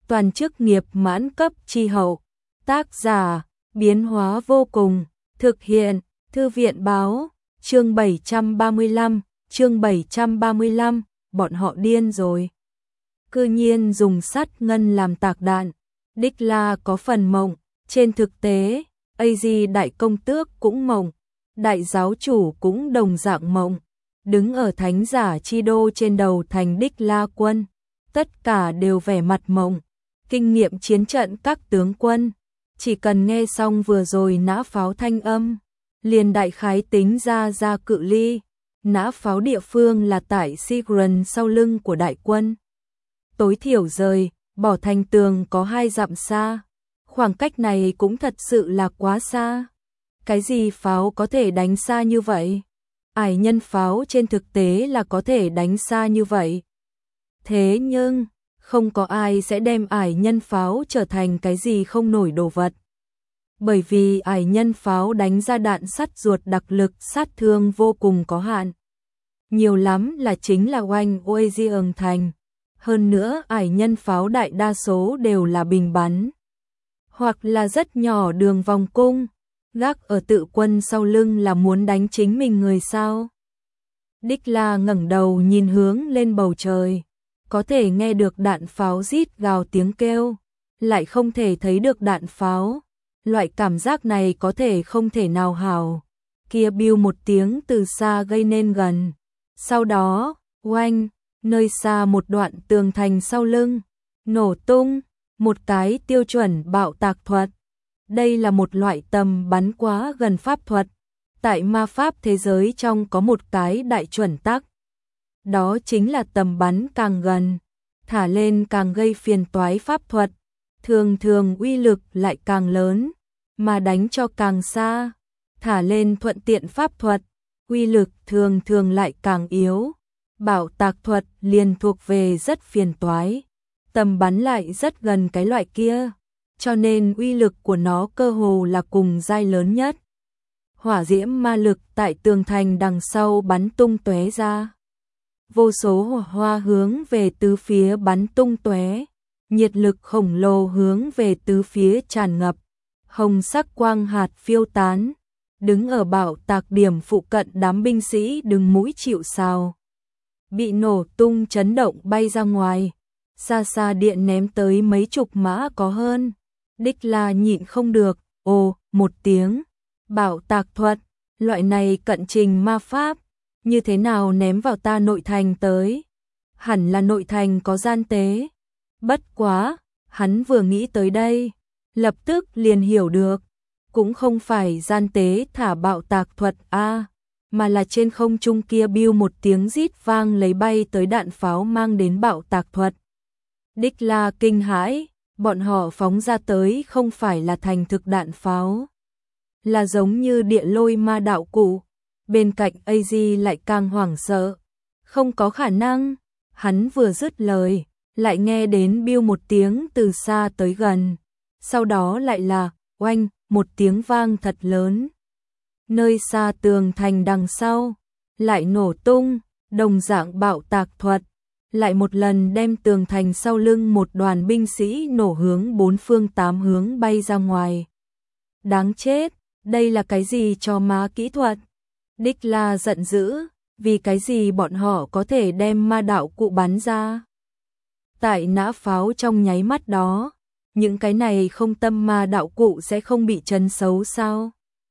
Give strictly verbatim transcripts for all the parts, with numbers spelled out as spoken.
toàn chức nghiệp mãn cấp chi hậu. Tác giả, biến hóa vô cùng, thực hiện, Thư viện báo, chương bảy trăm ba mươi lăm, chương bảy trăm ba mươi lăm, bọn họ điên rồi. Cư nhiên dùng sắt ngân làm tạc đạn, đích là có phần mộng, trên thực tế, a giê đại công tước cũng mộng, đại giáo chủ cũng đồng dạng mộng, đứng ở thánh giả chi đô trên đầu thành Đích La quân, tất cả đều vẻ mặt mộng, kinh nghiệm chiến trận các tướng quân, chỉ cần nghe xong vừa rồi nã pháo thanh âm, liền đại khái tính ra ra cự ly, nã pháo địa phương là tại Sigurd sau lưng của đại quân. Tối thiểu rời, bỏ thành tường có hai dặm xa, khoảng cách này cũng thật sự là quá xa. Cái gì pháo có thể đánh xa như vậy? Ải nhân pháo trên thực tế là có thể đánh xa như vậy. Thế nhưng, không có ai sẽ đem ải nhân pháo trở thành cái gì không nổi đồ vật. Bởi vì ải nhân pháo đánh ra đạn sắt ruột đặc lực sát thương vô cùng có hạn. Nhiều lắm là chính là oanh Oezion thành. Hơn nữa ải nhân pháo đại đa số đều là bình bắn. Hoặc là rất nhỏ đường vòng cung. Gác ở tự quân sau lưng là muốn đánh chính mình người sao. Đích La ngẩng đầu nhìn hướng lên bầu trời. Có thể nghe được đạn pháo rít gào tiếng kêu. Lại không thể thấy được đạn pháo. Loại cảm giác này có thể không thể nào hảo. Kia biu một tiếng từ xa gây nên gần. Sau đó, oanh, nơi xa một đoạn tường thành sau lưng, nổ tung, một cái tiêu chuẩn bạo tạc thuật. Đây là một loại tầm bắn quá gần pháp thuật. Tại ma pháp thế giới trong có một cái đại chuẩn tắc. Đó chính là tầm bắn càng gần, thả lên càng gây phiền toái pháp thuật. Thường thường uy lực lại càng lớn, mà đánh cho càng xa, thả lên thuận tiện pháp thuật, uy lực thường thường lại càng yếu. Bạo tạc thuật liền thuộc về rất phiền toái, tầm bắn lại rất gần cái loại kia, cho nên uy lực của nó cơ hồ là cùng giai lớn nhất. Hỏa diễm ma lực tại tường thành đằng sau bắn tung tóe ra. Vô số hỏa hoa hướng về tứ phía bắn tung tóe, nhiệt lực khổng lồ hướng về tứ phía tràn ngập, hồng sắc quang hạt phiêu tán, đứng ở bạo tạc điểm phụ cận đám binh sĩ đứng mũi chịu sào. Bị nổ tung chấn động bay ra ngoài, xa xa điện ném tới mấy chục mã có hơn. Đích La nhịn không được, ồ, một tiếng, bạo tạc thuật, loại này cận trình ma pháp, như thế nào ném vào ta nội thành tới? Hẳn là nội thành có gian tế. Bất quá, hắn vừa nghĩ tới đây, lập tức liền hiểu được, cũng không phải gian tế thả bạo tạc thuật a, mà là trên không trung kia biu một tiếng rít vang lấy bay tới đạn pháo mang đến bạo tạc thuật. Đích La kinh hãi, bọn họ phóng ra tới không phải là thành thực đạn pháo, là giống như địa lôi ma đạo cụ. Bên cạnh a giê lại càng hoảng sợ, không có khả năng. Hắn vừa dứt lời, lại nghe đến biu một tiếng từ xa tới gần, sau đó lại là oanh, một tiếng vang thật lớn. Nơi xa tường thành đằng sau, lại nổ tung, đồng dạng bạo tạc thuật, lại một lần đem tường thành sau lưng một đoàn binh sĩ nổ hướng bốn phương tám hướng bay ra ngoài. Đáng chết, đây là cái gì cho ma kỹ thuật? Đích La giận dữ, vì cái gì bọn họ có thể đem ma đạo cụ bắn ra? Tại nã pháo trong nháy mắt đó, những cái này không tâm ma đạo cụ sẽ không bị chấn xấu sao?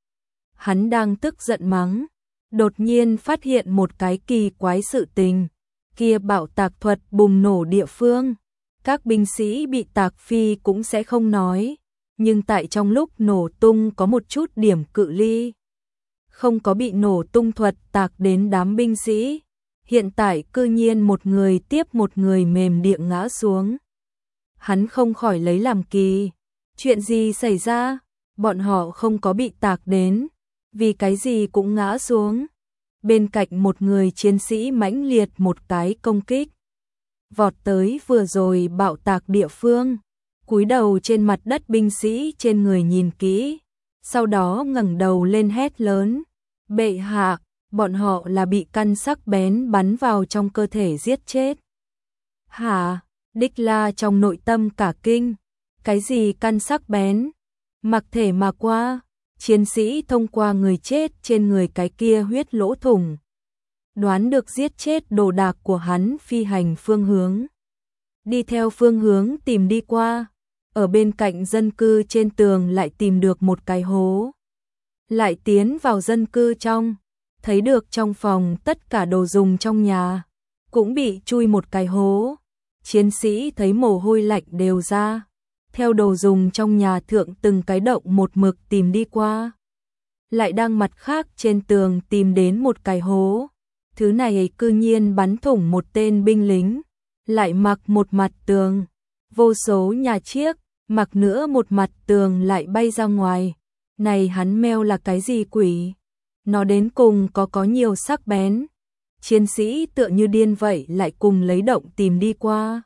Hắn đang tức giận mắng, đột nhiên phát hiện một cái kỳ quái sự tình, kia bạo tạc thuật bùng nổ địa phương, các binh sĩ bị tạc phi cũng sẽ không nói, nhưng tại trong lúc nổ tung có một chút điểm cự ly, không có bị nổ tung thuật tạc đến đám binh sĩ. Hiện tại cư nhiên một người tiếp một người mềm địa ngã xuống. Hắn không khỏi lấy làm kỳ. Chuyện gì xảy ra? Bọn họ không có bị tạc đến, vì cái gì cũng ngã xuống. Bên cạnh một người chiến sĩ mãnh liệt một cái công kích, vọt tới vừa rồi bạo tạc địa phương, cúi đầu trên mặt đất binh sĩ trên người nhìn kỹ, sau đó ngẩng đầu lên hét lớn, bệ hạ, bọn họ là bị căn sắc bén bắn vào trong cơ thể giết chết. Hả? Đích La trong nội tâm cả kinh, cái gì căn sắc bén, mặc thể mà qua, chiến sĩ thông qua người chết trên người cái kia huyết lỗ thủng, đoán được giết chết đồ đạc của hắn phi hành phương hướng. Đi theo phương hướng tìm đi qua, ở bên cạnh dân cư trên tường lại tìm được một cái hố. Lại tiến vào dân cư trong, thấy được trong phòng tất cả đồ dùng trong nhà, cũng bị chui một cái hố. Chiến sĩ thấy mồ hôi lạnh đều ra, theo đồ dùng trong nhà thượng từng cái động một mực tìm đi qua. Lại đang mặt khác trên tường tìm đến một cái hố, thứ này cư nhiên bắn thủng một tên binh lính, lại mặc một mặt tường, vô số nhà chiếc, mặc nữa một mặt tường lại bay ra ngoài. Này hắn meo là cái gì quỷ? Nó đến cùng có có nhiều sắc bén. Chiến sĩ tựa như điên vậy lại cùng lấy động tìm đi qua.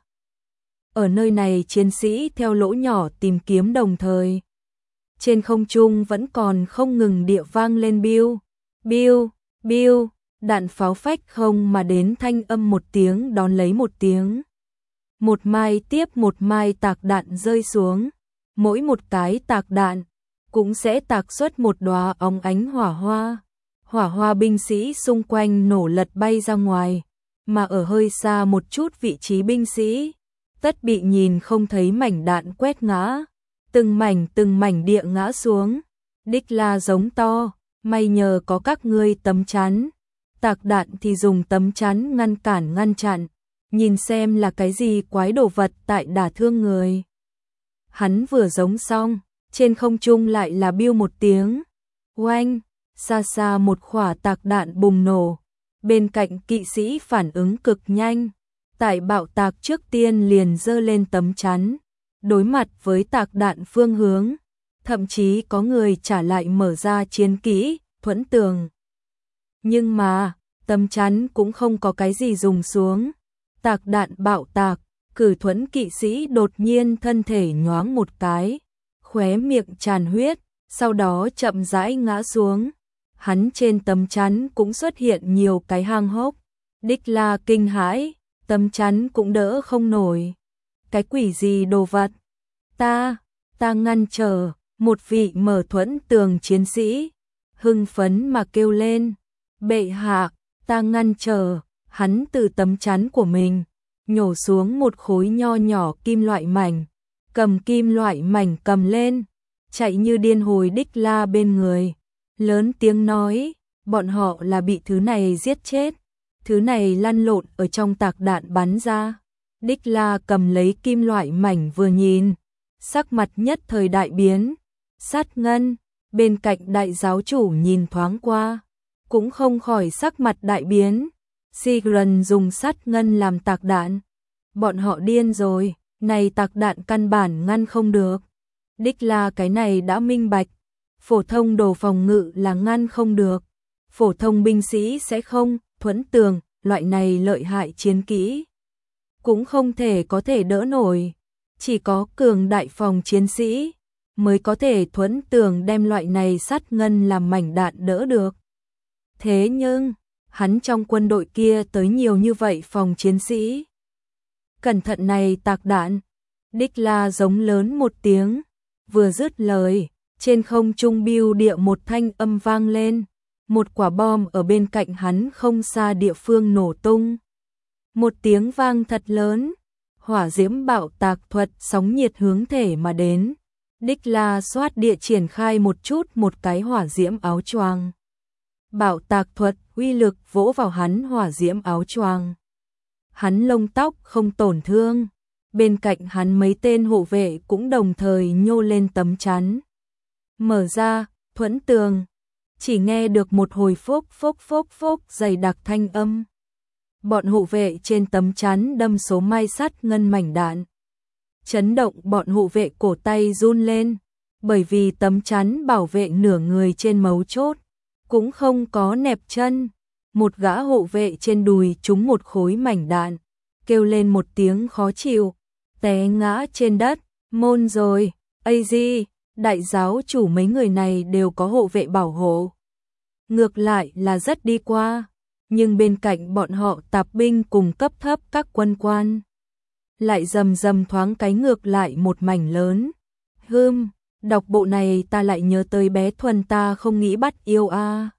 Ở nơi này chiến sĩ theo lỗ nhỏ tìm kiếm đồng thời. Trên không trung vẫn còn không ngừng địa vang lên biu, biu, biu, đạn pháo phách không mà đến thanh âm một tiếng đón lấy một tiếng. Một mai tiếp một mai tạc đạn rơi xuống, mỗi một cái tạc đạn cũng sẽ tạc xuất một đóa óng ánh hỏa hoa. Hỏa hoa binh sĩ xung quanh nổ lật bay ra ngoài, mà ở hơi xa một chút vị trí binh sĩ, tất bị nhìn không thấy mảnh đạn quét ngã, từng mảnh từng mảnh địa ngã xuống. Đích La giống to, may nhờ có các ngươi tấm chắn, tạc đạn thì dùng tấm chắn ngăn cản ngăn chặn, nhìn xem là cái gì quái đồ vật tại đả thương người. Hắn vừa giống xong, trên không trung lại là biu một tiếng, oanh, xa xa một quả tạc đạn bùng nổ, bên cạnh kỵ sĩ phản ứng cực nhanh, tại bạo tạc trước tiên liền giơ lên tấm chắn, đối mặt với tạc đạn phương hướng, thậm chí có người trả lại mở ra chiến kỹ, thuẫn tường. Nhưng mà, tấm chắn cũng không có cái gì dùng xuống, tạc đạn bạo tạc, cử thuẫn kỵ sĩ đột nhiên thân thể nhoáng một cái, khóe miệng tràn huyết, sau đó chậm rãi ngã xuống. Hắn trên tấm chắn cũng xuất hiện nhiều cái hang hốc. Đích La kinh hãi, tấm chắn cũng đỡ không nổi. Cái quỷ gì đồ vật? Ta, ta ngăn trở, một vị mở thuẫn tường chiến sĩ, hưng phấn mà kêu lên. Bệ hạ, ta ngăn trở, hắn từ tấm chắn của mình, nhổ xuống một khối nho nhỏ kim loại mảnh, cầm kim loại mảnh cầm lên, chạy như điên hồi Đích La bên người. Lớn tiếng nói, bọn họ là bị thứ này giết chết, thứ này lăn lộn ở trong tạc đạn bắn ra. Đích La cầm lấy kim loại mảnh vừa nhìn, sắc mặt nhất thời đại biến. Sát Ngân, bên cạnh đại giáo chủ nhìn thoáng qua, cũng không khỏi sắc mặt đại biến. Sigrun dùng sát ngân làm tạc đạn. Bọn họ điên rồi, này tạc đạn căn bản ngăn không được. Đích La cái này đã minh bạch. Phổ thông đồ phòng ngự là ngăn không được, phổ thông binh sĩ sẽ không, thuẫn tường, loại này lợi hại chiến kỹ, cũng không thể có thể đỡ nổi, chỉ có cường đại phòng chiến sĩ mới có thể thuẫn tường đem loại này sát ngân làm mảnh đạn đỡ được. Thế nhưng, hắn trong quân đội kia tới nhiều như vậy phòng chiến sĩ. Cẩn thận này tạc đạn, Đích La giống lớn một tiếng, vừa dứt lời. Trên không trung biu địa một thanh âm vang lên, một quả bom ở bên cạnh hắn không xa địa phương nổ tung. Một tiếng vang thật lớn, hỏa diễm bạo tạc thuật sóng nhiệt hướng thể mà đến. Đích La xoát địa triển khai một chút một cái hỏa diễm áo choàng. Bạo tạc thuật uy lực vỗ vào hắn hỏa diễm áo choàng. Hắn lông tóc không tổn thương, bên cạnh hắn mấy tên hộ vệ cũng đồng thời nhô lên tấm chắn. Mở ra, thuẫn tường, chỉ nghe được một hồi phốc phốc phốc phốc dày đặc thanh âm. Bọn hộ vệ trên tấm chắn đâm số mai sắt ngân mảnh đạn. Chấn động bọn hộ vệ cổ tay run lên, bởi vì tấm chắn bảo vệ nửa người trên mấu chốt, cũng không có nẹp chân. Một gã hộ vệ trên đùi trúng một khối mảnh đạn, kêu lên một tiếng khó chịu, té ngã trên đất, môn rồi, ây di. Đại giáo chủ mấy người này đều có hộ vệ bảo hộ. Ngược lại là rất đi qua, nhưng bên cạnh bọn họ tạp binh cùng cấp thấp các quân quan. lại rầm rầm thoáng cái ngược lại một mảnh lớn. Hưm, đọc bộ này ta lại nhớ tới bé Thuần ta không nghĩ bắt yêu a.